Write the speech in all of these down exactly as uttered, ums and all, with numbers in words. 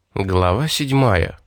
Глава седьмая.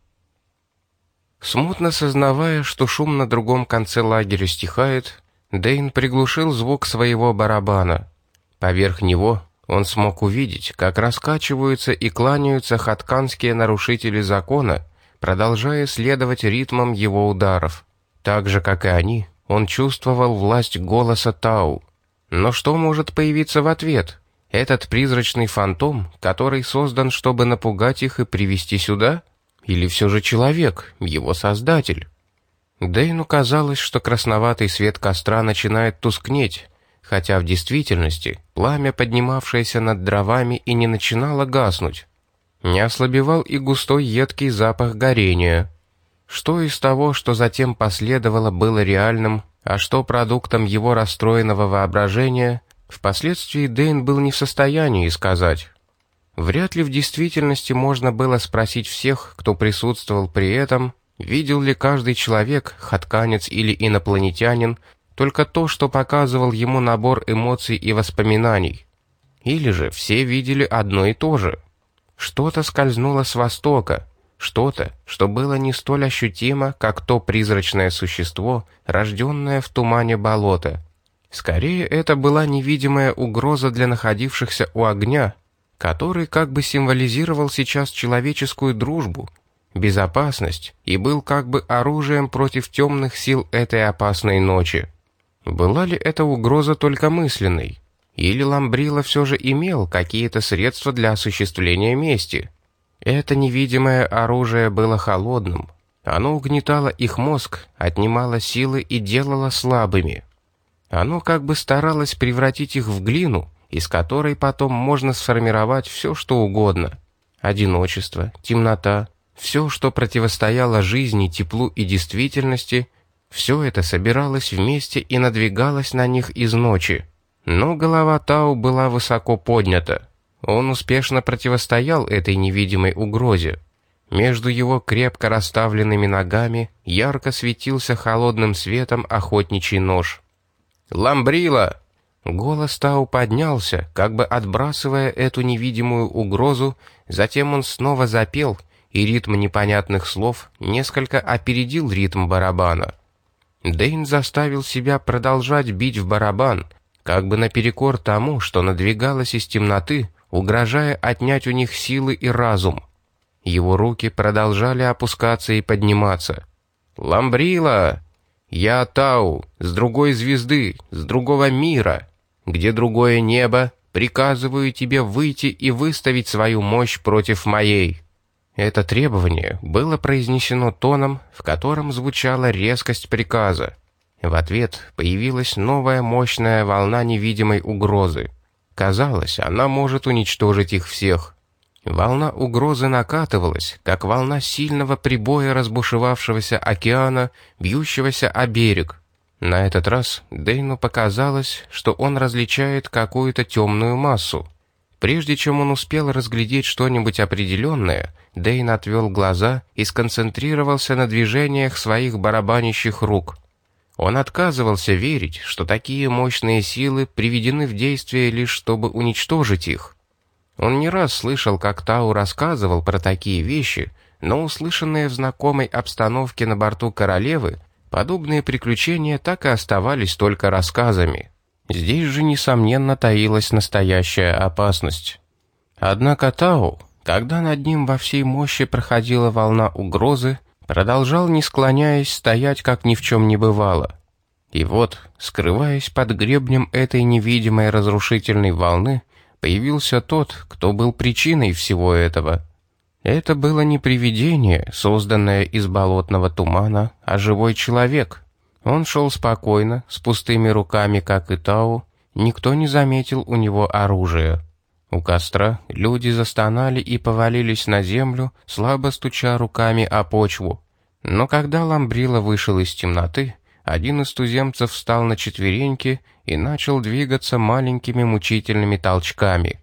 Смутно сознавая, что шум на другом конце лагеря стихает, Дэйн приглушил звук своего барабана. Поверх него он смог увидеть, как раскачиваются и кланяются хатканские нарушители закона, продолжая следовать ритмам его ударов. Так же, как и они, он чувствовал власть голоса Тау. Но что может появиться в ответ? Этот призрачный фантом, который создан, чтобы напугать их и привести сюда? Или все же человек, его создатель? Дэйну казалось, что красноватый свет костра начинает тускнеть, хотя в действительности пламя, поднимавшееся над дровами, и не начинало гаснуть. Не ослабевал и густой едкий запах горения. Что из того, что затем последовало, было реальным, а что продуктом его расстроенного воображения, впоследствии Дэйн был не в состоянии сказать. Вряд ли в действительности можно было спросить всех, кто присутствовал при этом, видел ли каждый человек, хатканец или инопланетянин, только то, что показывал ему набор эмоций и воспоминаний. Или же все видели одно и то же. Что-то скользнуло с востока, что-то, что было не столь ощутимо, как то призрачное существо, рожденное в тумане болота. Скорее, это была невидимая угроза для находившихся у огня, который как бы символизировал сейчас человеческую дружбу, безопасность и был как бы оружием против темных сил этой опасной ночи. Была ли эта угроза только мысленной? Или Ламбрилла все же имел какие-то средства для осуществления мести? Это невидимое оружие было холодным. Оно угнетало их мозг, отнимало силы и делало слабыми. Оно как бы старалось превратить их в глину, из которой потом можно сформировать все, что угодно. Одиночество, темнота, все, что противостояло жизни, теплу и действительности, все это собиралось вместе и надвигалось на них из ночи. Но голова Тау была высоко поднята. Он успешно противостоял этой невидимой угрозе. Между его крепко расставленными ногами ярко светился холодным светом охотничий нож. «Ламбрилла!» Голос Тау поднялся, как бы отбрасывая эту невидимую угрозу, затем он снова запел, и ритм непонятных слов несколько опередил ритм барабана. Дэйн заставил себя продолжать бить в барабан, как бы наперекор тому, что надвигалось из темноты, угрожая отнять у них силы и разум. Его руки продолжали опускаться и подниматься. «Ламбрилла! Я Тау, с другой звезды, с другого мира, где другое небо, приказываю тебе выйти и выставить свою мощь против моей». Это требование было произнесено тоном, в котором звучала резкость приказа. В ответ появилась новая мощная волна невидимой угрозы. Казалось, она может уничтожить их всех. Волна угрозы накатывалась, как волна сильного прибоя разбушевавшегося океана, бьющегося о берег. На этот раз Дэйну показалось, что он различает какую-то темную массу. Прежде чем он успел разглядеть что-нибудь определенное, Дэйн отвел глаза и сконцентрировался на движениях своих барабанящих рук. Он отказывался верить, что такие мощные силы приведены в действие лишь чтобы уничтожить их. Он не раз слышал, как Тау рассказывал про такие вещи, но услышанные в знакомой обстановке на борту королевы, подобные приключения так и оставались только рассказами. Здесь же, несомненно, таилась настоящая опасность. Однако Тау, когда над ним во всей мощи проходила волна угрозы, продолжал, не склоняясь, стоять, как ни в чем не бывало. И вот, скрываясь под гребнем этой невидимой разрушительной волны, появился тот, кто был причиной всего этого. Это было не привидение, созданное из болотного тумана, а живой человек. Он шел спокойно, с пустыми руками, как и Тау, никто не заметил у него оружия. У костра люди застонали и повалились на землю, слабо стуча руками о почву. Но когда Ламбрилла вышел из темноты, один из туземцев встал на четвереньки и начал двигаться маленькими мучительными толчками.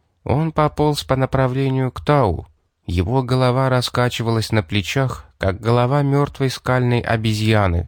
Он пополз по направлению к Тау. Его голова раскачивалась на плечах, как голова мертвой скальной обезьяны.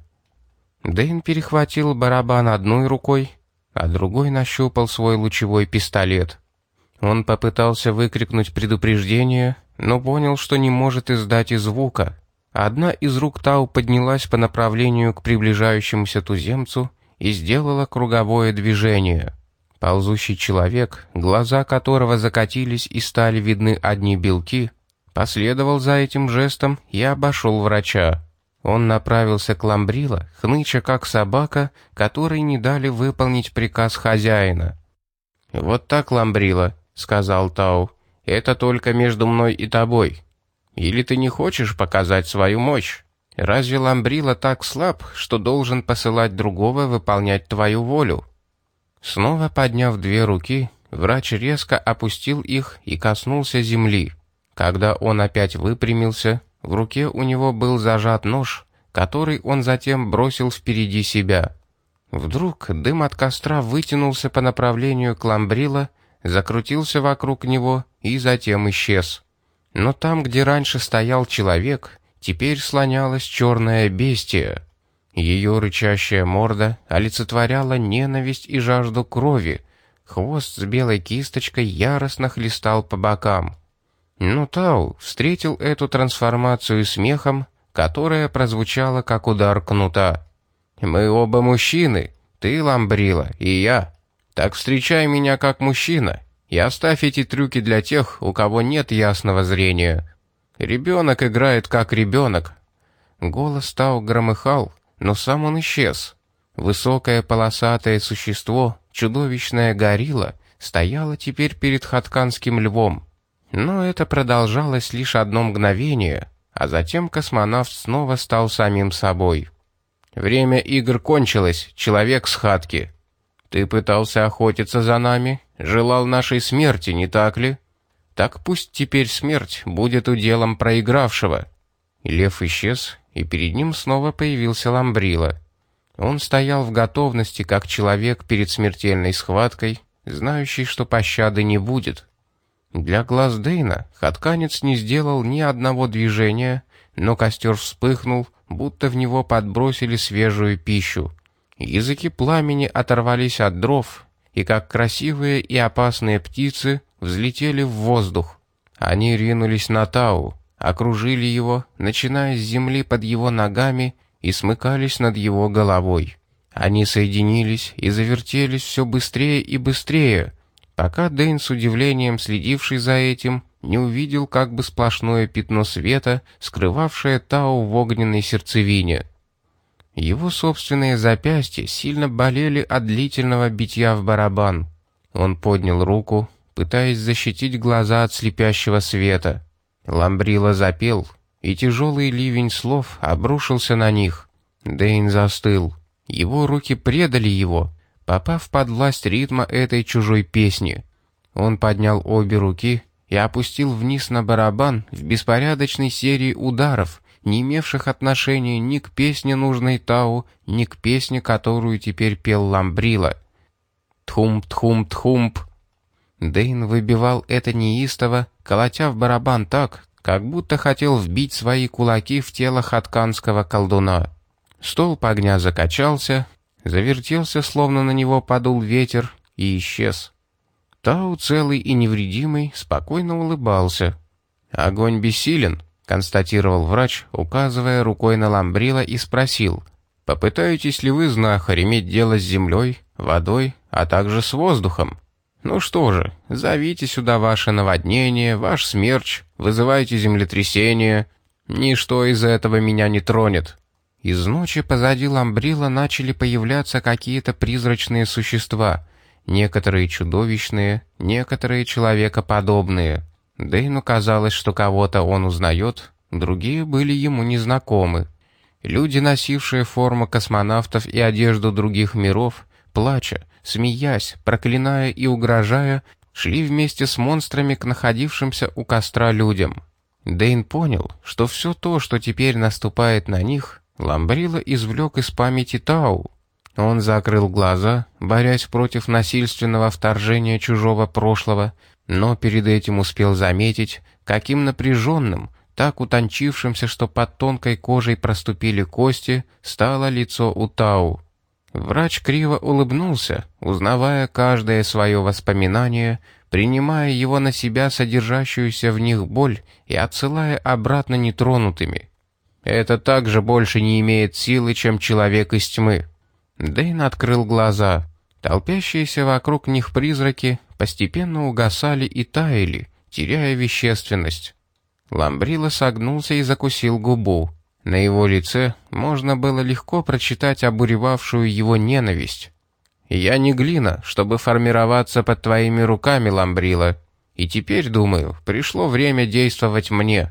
Дэйн перехватил барабан одной рукой, а другой нащупал свой лучевой пистолет. Он попытался выкрикнуть предупреждение, но понял, что не может издать и звука. Одна из рук Тау поднялась по направлению к приближающемуся туземцу и сделала круговое движение. Ползущий человек, глаза которого закатились и стали видны одни белки, последовал за этим жестом и обошел врача. Он направился к Ламбрило, хныча как собака, которой не дали выполнить приказ хозяина. «Вот так, Ламбрило», — сказал Тау, — «это только между мной и тобой. Или ты не хочешь показать свою мощь? Разве Ламбрило так слаб, что должен посылать другого выполнять твою волю?» Снова подняв две руки, врач резко опустил их и коснулся земли. Когда он опять выпрямился, в руке у него был зажат нож, который он затем бросил впереди себя. Вдруг дым от костра вытянулся по направлению к Ламбрило, закрутился вокруг него и затем исчез. Но там, где раньше стоял человек, теперь слонялась черная бестия. Ее рычащая морда олицетворяла ненависть и жажду крови, хвост с белой кисточкой яростно хлестал по бокам. Но Тау встретил эту трансформацию смехом, которая прозвучала как удар кнута. «Мы оба мужчины, ты, Ламбрило, и я. Так встречай меня как мужчина и оставь эти трюки для тех, у кого нет ясного зрения. Ребенок играет как ребенок». Голос Тау громыхал, но сам он исчез. Высокое полосатое существо, чудовищная горилла, стояло теперь перед хатканским львом. Но это продолжалось лишь одно мгновение, а затем космонавт снова стал самим собой. «Время игр кончилось, человек с хатки. Ты пытался охотиться за нами, желал нашей смерти, не так ли? Так пусть теперь смерть будет уделом проигравшего». Лев исчез, и перед ним снова появился Ламбрило. Он стоял в готовности, как человек перед смертельной схваткой, знающий, что пощады не будет. Для глаз Дэйна хатканец не сделал ни одного движения, но костер вспыхнул, будто в него подбросили свежую пищу. Языки пламени оторвались от дров, и как красивые и опасные птицы взлетели в воздух. Они ринулись на Тау, окружили его, начиная с земли под его ногами, и смыкались над его головой. Они соединились и завертелись все быстрее и быстрее, пока Дэйн, с удивлением следивший за этим, не увидел как бы сплошное пятно света, скрывавшее Тау в огненной сердцевине. Его собственные запястья сильно болели от длительного битья в барабан. Он поднял руку, пытаясь защитить глаза от слепящего света. Ламбрило запел, и тяжелый ливень слов обрушился на них. Дэйн застыл. Его руки предали его, попав под власть ритма этой чужой песни. Он поднял обе руки и опустил вниз на барабан в беспорядочной серии ударов, не имевших отношения ни к песне нужной Тау, ни к песне, которую теперь пел Ламбрило. Тхумп-тхумп-тхумп. Дэйн выбивал это неистово, колотя в барабан так, как будто хотел вбить свои кулаки в тело хатканского колдуна. Столб огня закачался, завертелся, словно на него подул ветер, и исчез. Тау, целый и невредимый, спокойно улыбался. «Огонь бессилен», — констатировал врач, указывая рукой на Ламбрило, и спросил: «Попытаетесь ли вы, знахарь, иметь дело с землей, водой, а также с воздухом? Ну что же, зовите сюда ваше наводнение, ваш смерч, вызывайте землетрясение. Ничто из этого меня не тронет». Из ночи позади Ламбрило начали появляться какие-то призрачные существа, некоторые чудовищные, некоторые человекоподобные. Дэйну казалось, что кого-то он узнает, другие были ему незнакомы. Люди, носившие форму космонавтов и одежду других миров, плача, смеясь, проклиная и угрожая, шли вместе с монстрами к находившимся у костра людям. Дэйн понял, что все то, что теперь наступает на них, Ламбрило извлек из памяти Тау. Он закрыл глаза, борясь против насильственного вторжения чужого прошлого, но перед этим успел заметить, каким напряженным, так утончившимся, что под тонкой кожей проступили кости, стало лицо у Тау. Врач криво улыбнулся, узнавая каждое свое воспоминание, принимая его на себя содержащуюся в них боль и отсылая обратно нетронутыми. Это также больше не имеет силы, чем человек из тьмы. Дэйн открыл глаза. Толпящиеся вокруг них призраки постепенно угасали и таяли, теряя вещественность. Ламбрила согнулся и закусил губу. На его лице можно было легко прочитать обуревавшую его ненависть. «Я не глина, чтобы формироваться под твоими руками, Ламбрила, и теперь, думаю, пришло время действовать мне».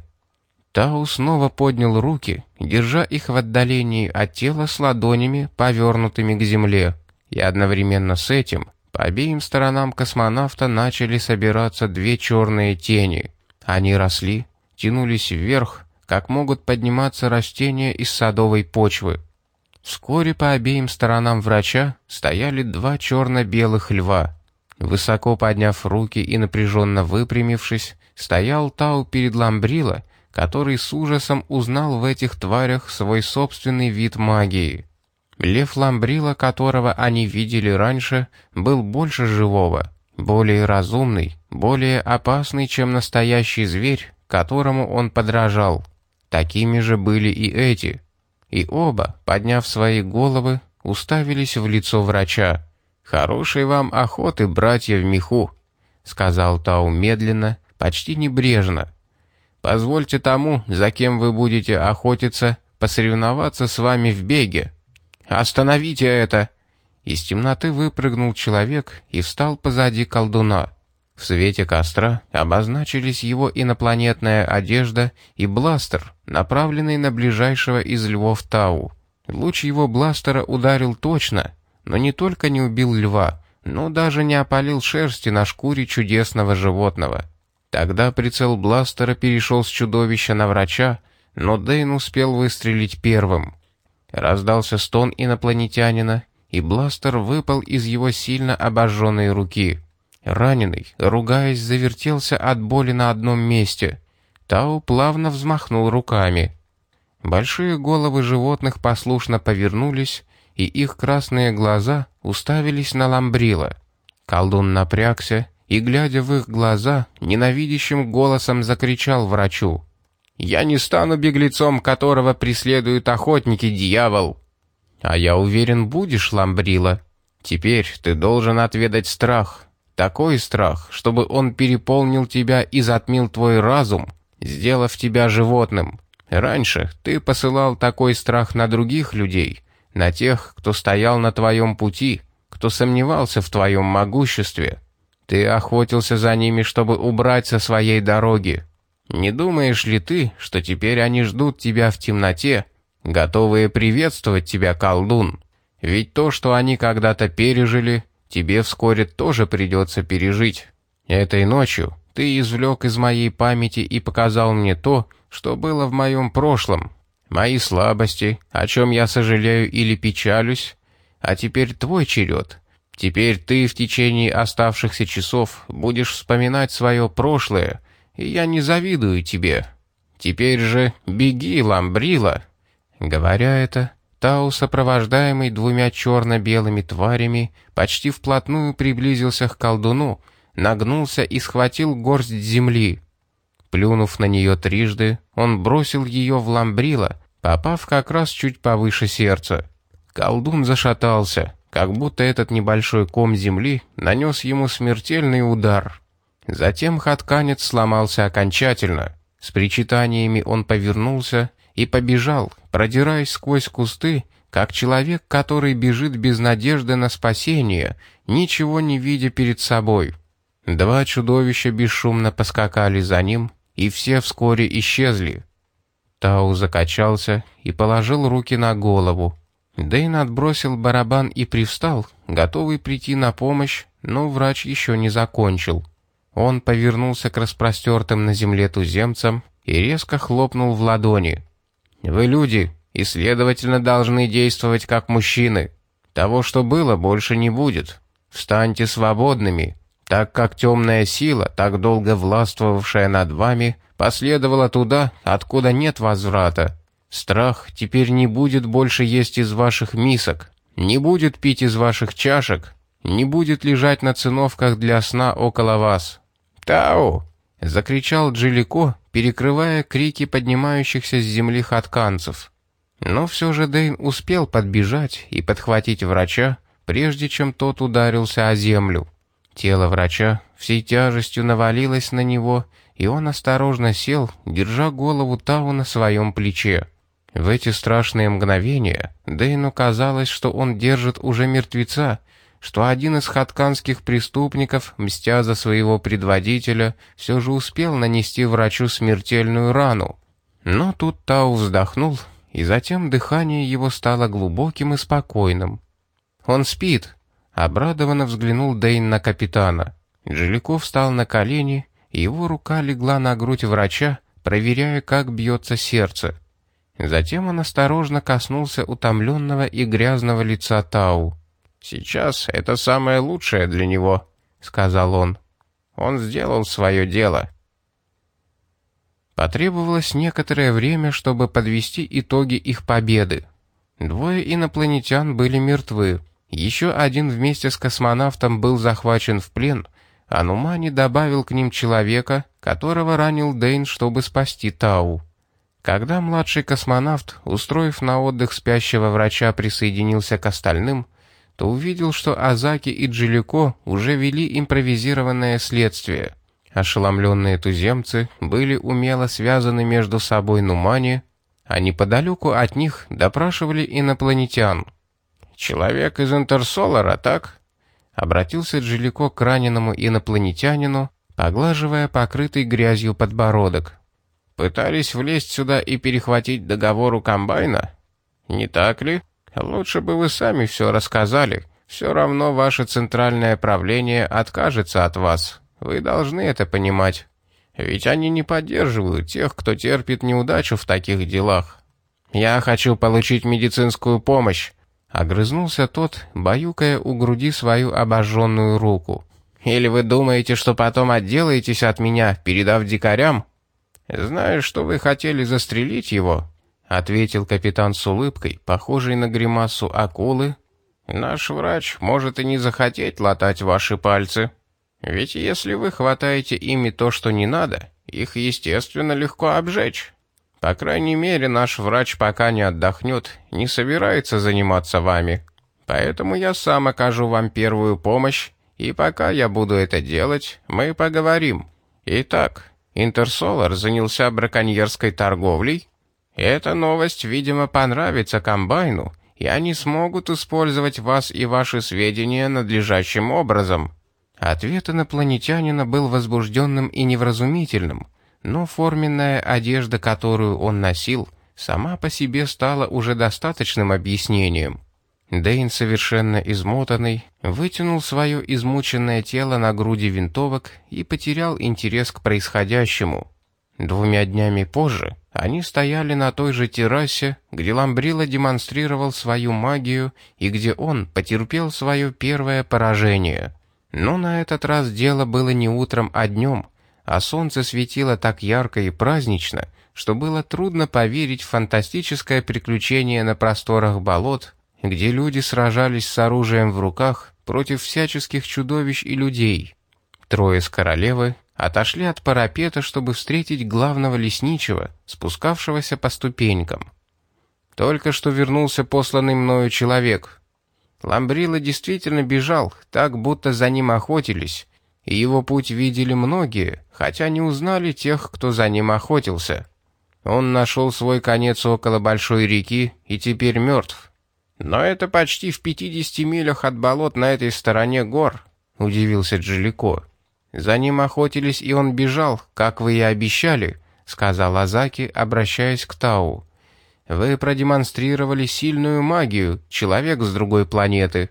Тау снова поднял руки, держа их в отдалении от тела с ладонями, повернутыми к земле, и одновременно с этим по обеим сторонам космонавта начали собираться две черные тени. Они росли, тянулись вверх, как могут подниматься растения из садовой почвы. Вскоре по обеим сторонам врача стояли два черно-белых льва. Высоко подняв руки и напряженно выпрямившись, стоял Тау перед Ламбрила, который с ужасом узнал в этих тварях свой собственный вид магии. Лев Ламбрила, которого они видели раньше, был больше живого, более разумный, более опасный, чем настоящий зверь, которому он подражал. Такими же были и эти. И оба, подняв свои головы, уставились в лицо врача. «Хорошей вам охоты, братья в меху», — сказал Тау медленно, почти небрежно. «Позвольте тому, за кем вы будете охотиться, посоревноваться с вами в беге». «Остановите это!» Из темноты выпрыгнул человек и встал позади колдуна. В свете костра обозначились его инопланетная одежда и бластер, направленный на ближайшего из львов Тау. Луч его бластера ударил точно, но не только не убил льва, но даже не опалил шерсти на шкуре чудесного животного. Тогда прицел бластера перешел с чудовища на врача, но Дэйн успел выстрелить первым. Раздался стон инопланетянина, и бластер выпал из его сильно обожженной руки. Раненый, ругаясь, завертелся от боли на одном месте. Тау плавно взмахнул руками. Большие головы животных послушно повернулись, и их красные глаза уставились на Ламбрила. Колдун напрягся и, глядя в их глаза, ненавидящим голосом закричал врачу: «Я не стану беглецом, которого преследуют охотники, дьявол!» «А я уверен, будешь, Ламбрила. Теперь ты должен отведать страх. Такой страх, чтобы он переполнил тебя и затмил твой разум, сделав тебя животным. Раньше ты посылал такой страх на других людей, на тех, кто стоял на твоем пути, кто сомневался в твоем могуществе. Ты охотился за ними, чтобы убрать со своей дороги. Не думаешь ли ты, что теперь они ждут тебя в темноте, готовые приветствовать тебя, колдун? Ведь то, что они когда-то пережили, тебе вскоре тоже придется пережить. Этой ночью ты извлек из моей памяти и показал мне то, что было в моем прошлом, мои слабости, о чем я сожалею или печалюсь, а теперь твой черед. Теперь ты в течение оставшихся часов будешь вспоминать свое прошлое, и я не завидую тебе. Теперь же беги, Ламбрила». Говоря это, Тау, сопровождаемый двумя черно-белыми тварями, почти вплотную приблизился к колдуну, нагнулся и схватил горсть земли. Плюнув на нее трижды, он бросил ее в Ламбрила, попав как раз чуть повыше сердца. Колдун зашатался, как будто этот небольшой ком земли нанес ему смертельный удар. Затем хатканец сломался окончательно. С причитаниями он повернулся и побежал, продираясь сквозь кусты, как человек, который бежит без надежды на спасение, ничего не видя перед собой. Два чудовища бесшумно поскакали за ним, и все вскоре исчезли. Тау закачался и положил руки на голову. Дэйн отбросил барабан и привстал, готовый прийти на помощь, но врач еще не закончил. Он повернулся к распростертым на земле туземцам и резко хлопнул в ладони. «Вы люди, и, следовательно, должны действовать как мужчины. Того, что было, больше не будет. Встаньте свободными, так как темная сила, так долго властвовавшая над вами, последовала туда, откуда нет возврата. Страх теперь не будет больше есть из ваших мисок, не будет пить из ваших чашек, не будет лежать на циновках для сна около вас». «Тау!» — закричал Джилико, перекрывая крики поднимающихся с земли хатканцев. Но все же Дэйн успел подбежать и подхватить врача, прежде чем тот ударился о землю. Тело врача всей тяжестью навалилось на него, и он осторожно сел, держа голову Тау на своем плече. В эти страшные мгновения Дэйну казалось, что он держит уже мертвеца, что один из хатканских преступников, мстя за своего предводителя, все же успел нанести врачу смертельную рану. Но тут Тау вздохнул, и затем дыхание его стало глубоким и спокойным. «Он спит», — обрадованно взглянул Дэйн на капитана. Джилико встал на колени, и его рука легла на грудь врача, проверяя, как бьется сердце. Затем он осторожно коснулся утомленного и грязного лица Тау. «Сейчас это самое лучшее для него», — сказал он. «Он сделал свое дело». Потребовалось некоторое время, чтобы подвести итоги их победы. Двое инопланетян были мертвы. Еще один вместе с космонавтом был захвачен в плен, а Нумани добавил к ним человека, которого ранил Дэйн, чтобы спасти Тау. Когда младший космонавт, устроив на отдых спящего врача, присоединился к остальным, то увидел, что Азаки и Джилико уже вели импровизированное следствие. Ошеломленные туземцы были умело связаны между собой Нумани, а неподалеку от них допрашивали инопланетян. «Человек из Интерсолара, так?» — обратился Джилико к раненому инопланетянину, поглаживая покрытый грязью подбородок. «Пытались влезть сюда и перехватить договор у комбайна? Не так ли? Лучше бы вы сами все рассказали. Все равно ваше центральное правление откажется от вас. Вы должны это понимать. Ведь они не поддерживают тех, кто терпит неудачу в таких делах». «Я хочу получить медицинскую помощь», — огрызнулся тот, баюкая у груди свою обожженную руку. «Или вы думаете, что потом отделаетесь от меня, передав дикарям?» «Знаю, что вы хотели застрелить его», — ответил капитан с улыбкой, похожей на гримасу акулы. «Наш врач может и не захотеть латать ваши пальцы. Ведь если вы хватаете ими то, что не надо, их, естественно, легко обжечь. По крайней мере, наш врач, пока не отдохнет, не собирается заниматься вами. Поэтому я сам окажу вам первую помощь, и пока я буду это делать, мы поговорим. Итак, Интерсолар занялся браконьерской торговлей. Эта новость, видимо, понравится комбайну, и они смогут использовать вас и ваши сведения надлежащим образом». Ответ инопланетянина был возбужденным и невразумительным, но форменная одежда, которую он носил, сама по себе стала уже достаточным объяснением. Дэйн, совершенно измотанный, вытянул свое измученное тело на груди винтовок и потерял интерес к происходящему. Двумя днями позже они стояли на той же террасе, где Ламбрило демонстрировал свою магию и где он потерпел свое первое поражение. Но на этот раз дело было не утром, а днем, а солнце светило так ярко и празднично, что было трудно поверить в фантастическое приключение на просторах болот, где люди сражались с оружием в руках против всяческих чудовищ и людей. Трое с королевы отошли от парапета, чтобы встретить главного лесничего, спускавшегося по ступенькам. «Только что вернулся посланный мною человек». Ламбрило действительно бежал, так будто за ним охотились, и его путь видели многие, хотя не узнали тех, кто за ним охотился. Он нашел свой конец около большой реки и теперь мертв. «Но это почти в пятидесяти милях от болот на этой стороне гор», — удивился Джилико. «За ним охотились, и он бежал, как вы и обещали», — сказал Азаки, обращаясь к Тау. «Вы продемонстрировали сильную магию, человек с другой планеты».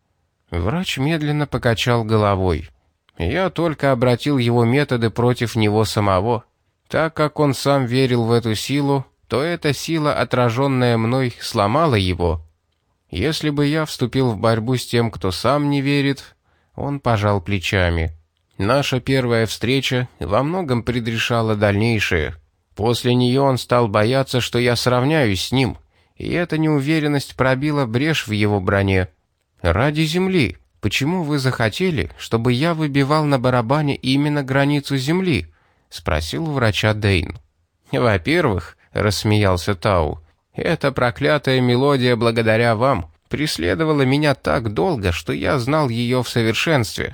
Врач медленно покачал головой. «Я только обратил его методы против него самого. Так как он сам верил в эту силу, то эта сила, отраженная мной, сломала его. Если бы я вступил в борьбу с тем, кто сам не верит...» Он пожал плечами. «Наша первая встреча во многом предрешала дальнейшее. После нее он стал бояться, что я сравняюсь с ним, и эта неуверенность пробила брешь в его броне. Ради земли, почему вы захотели, чтобы я выбивал на барабане именно границу Земли?» — спросил у врача Дэйн. «Во-первых, — рассмеялся Тау, — эта проклятая мелодия благодаря вам преследовала меня так долго, что я знал ее в совершенстве.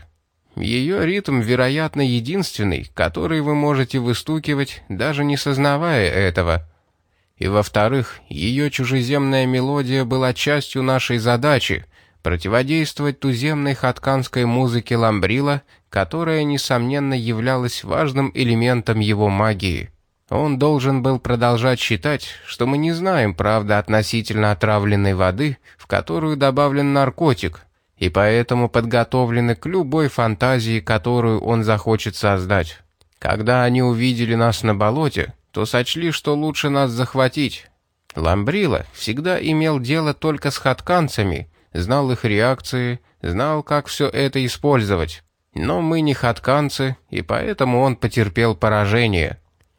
Ее ритм, вероятно, единственный, который вы можете выстукивать, даже не сознавая этого. И во-вторых, ее чужеземная мелодия была частью нашей задачи — противодействовать туземной хатканской музыке Ламбрила, которая, несомненно, являлась важным элементом его магии. Он должен был продолжать считать, что мы не знаем правды относительно отравленной воды, в которую добавлен наркотик, и поэтому подготовлены к любой фантазии, которую он захочет создать. Когда они увидели нас на болоте, то сочли, что лучше нас захватить. Ламбрила всегда имел дело только с хатканцами, знал их реакции, знал, как все это использовать. Но мы не хатканцы, и поэтому он потерпел поражение».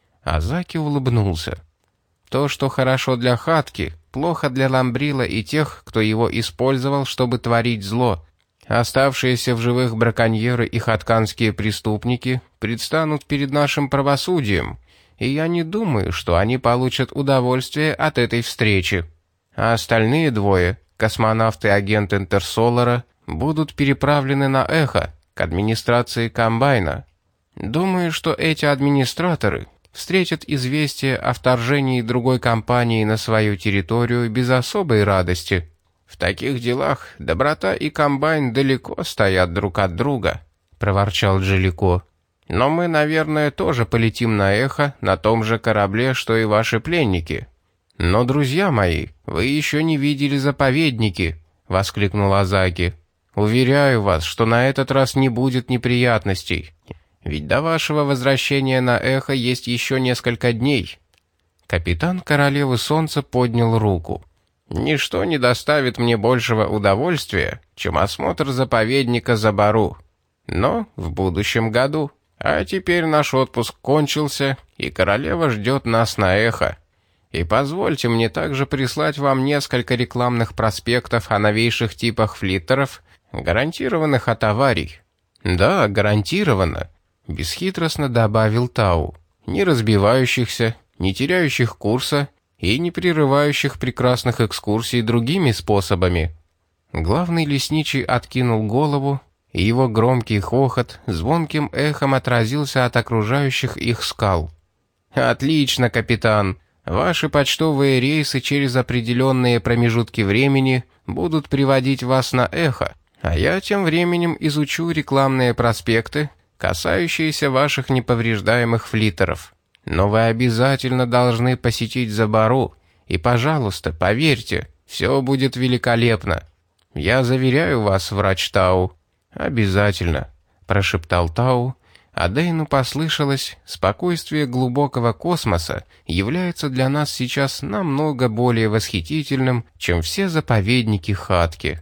Азаки улыбнулся. «То, что хорошо для хатки, плохо для Ламбрила и тех, кто его использовал, чтобы творить зло. Оставшиеся в живых браконьеры и хатканские преступники предстанут перед нашим правосудием, и я не думаю, что они получат удовольствие от этой встречи. А остальные двое, космонавт и агент Интерсолара, будут переправлены на Эхо, к администрации Комбайна. Думаю, что эти администраторы встретят известие о вторжении другой компании на свою территорию без особой радости. В таких делах доброта и Комбайн далеко стоят друг от друга», — проворчал Джелико. «Но мы, наверное, тоже полетим на Эхо на том же корабле, что и ваши пленники». «Но, друзья мои, вы еще не видели заповедники», — воскликнул Азаки. «Уверяю вас, что на этот раз не будет неприятностей. Ведь до вашего возвращения на Эхо есть еще несколько дней». Капитан Королевы Солнца поднял руку. «Ничто не доставит мне большего удовольствия, чем осмотр заповедника Забару. Но в будущем году. А теперь наш отпуск кончился, и королева ждет нас на Эхо. И позвольте мне также прислать вам несколько рекламных проспектов о новейших типах флиттеров, гарантированных от аварий». «Да, гарантированно», — бесхитростно добавил Тау. «Не разбивающихся, не теряющих курса и не прерывающих прекрасных экскурсий другими способами». Главный лесничий откинул голову, и его громкий хохот звонким эхом отразился от окружающих их скал. «Отлично, капитан. Ваши почтовые рейсы через определенные промежутки времени будут приводить вас на Эхо, а я тем временем изучу рекламные проспекты, касающиеся ваших неповреждаемых флиттеров. Но вы обязательно должны посетить Забару, и, пожалуйста, поверьте, все будет великолепно. Я заверяю вас, врач Тау». «Обязательно», — прошептал Тау, а Дэйну послышалось: «Спокойствие глубокого космоса является для нас сейчас намного более восхитительным, чем все заповедники Хатки».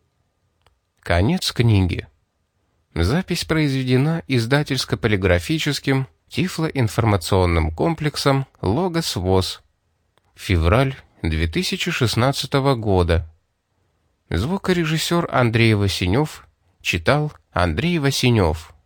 Конец книги. Запись произведена издательско-полиграфическим тифлоинформационным комплексом «Логос ВОС». Февраль две тысячи шестнадцатого года. Звукорежиссер Андрей Васенев читал Андрей Васенев.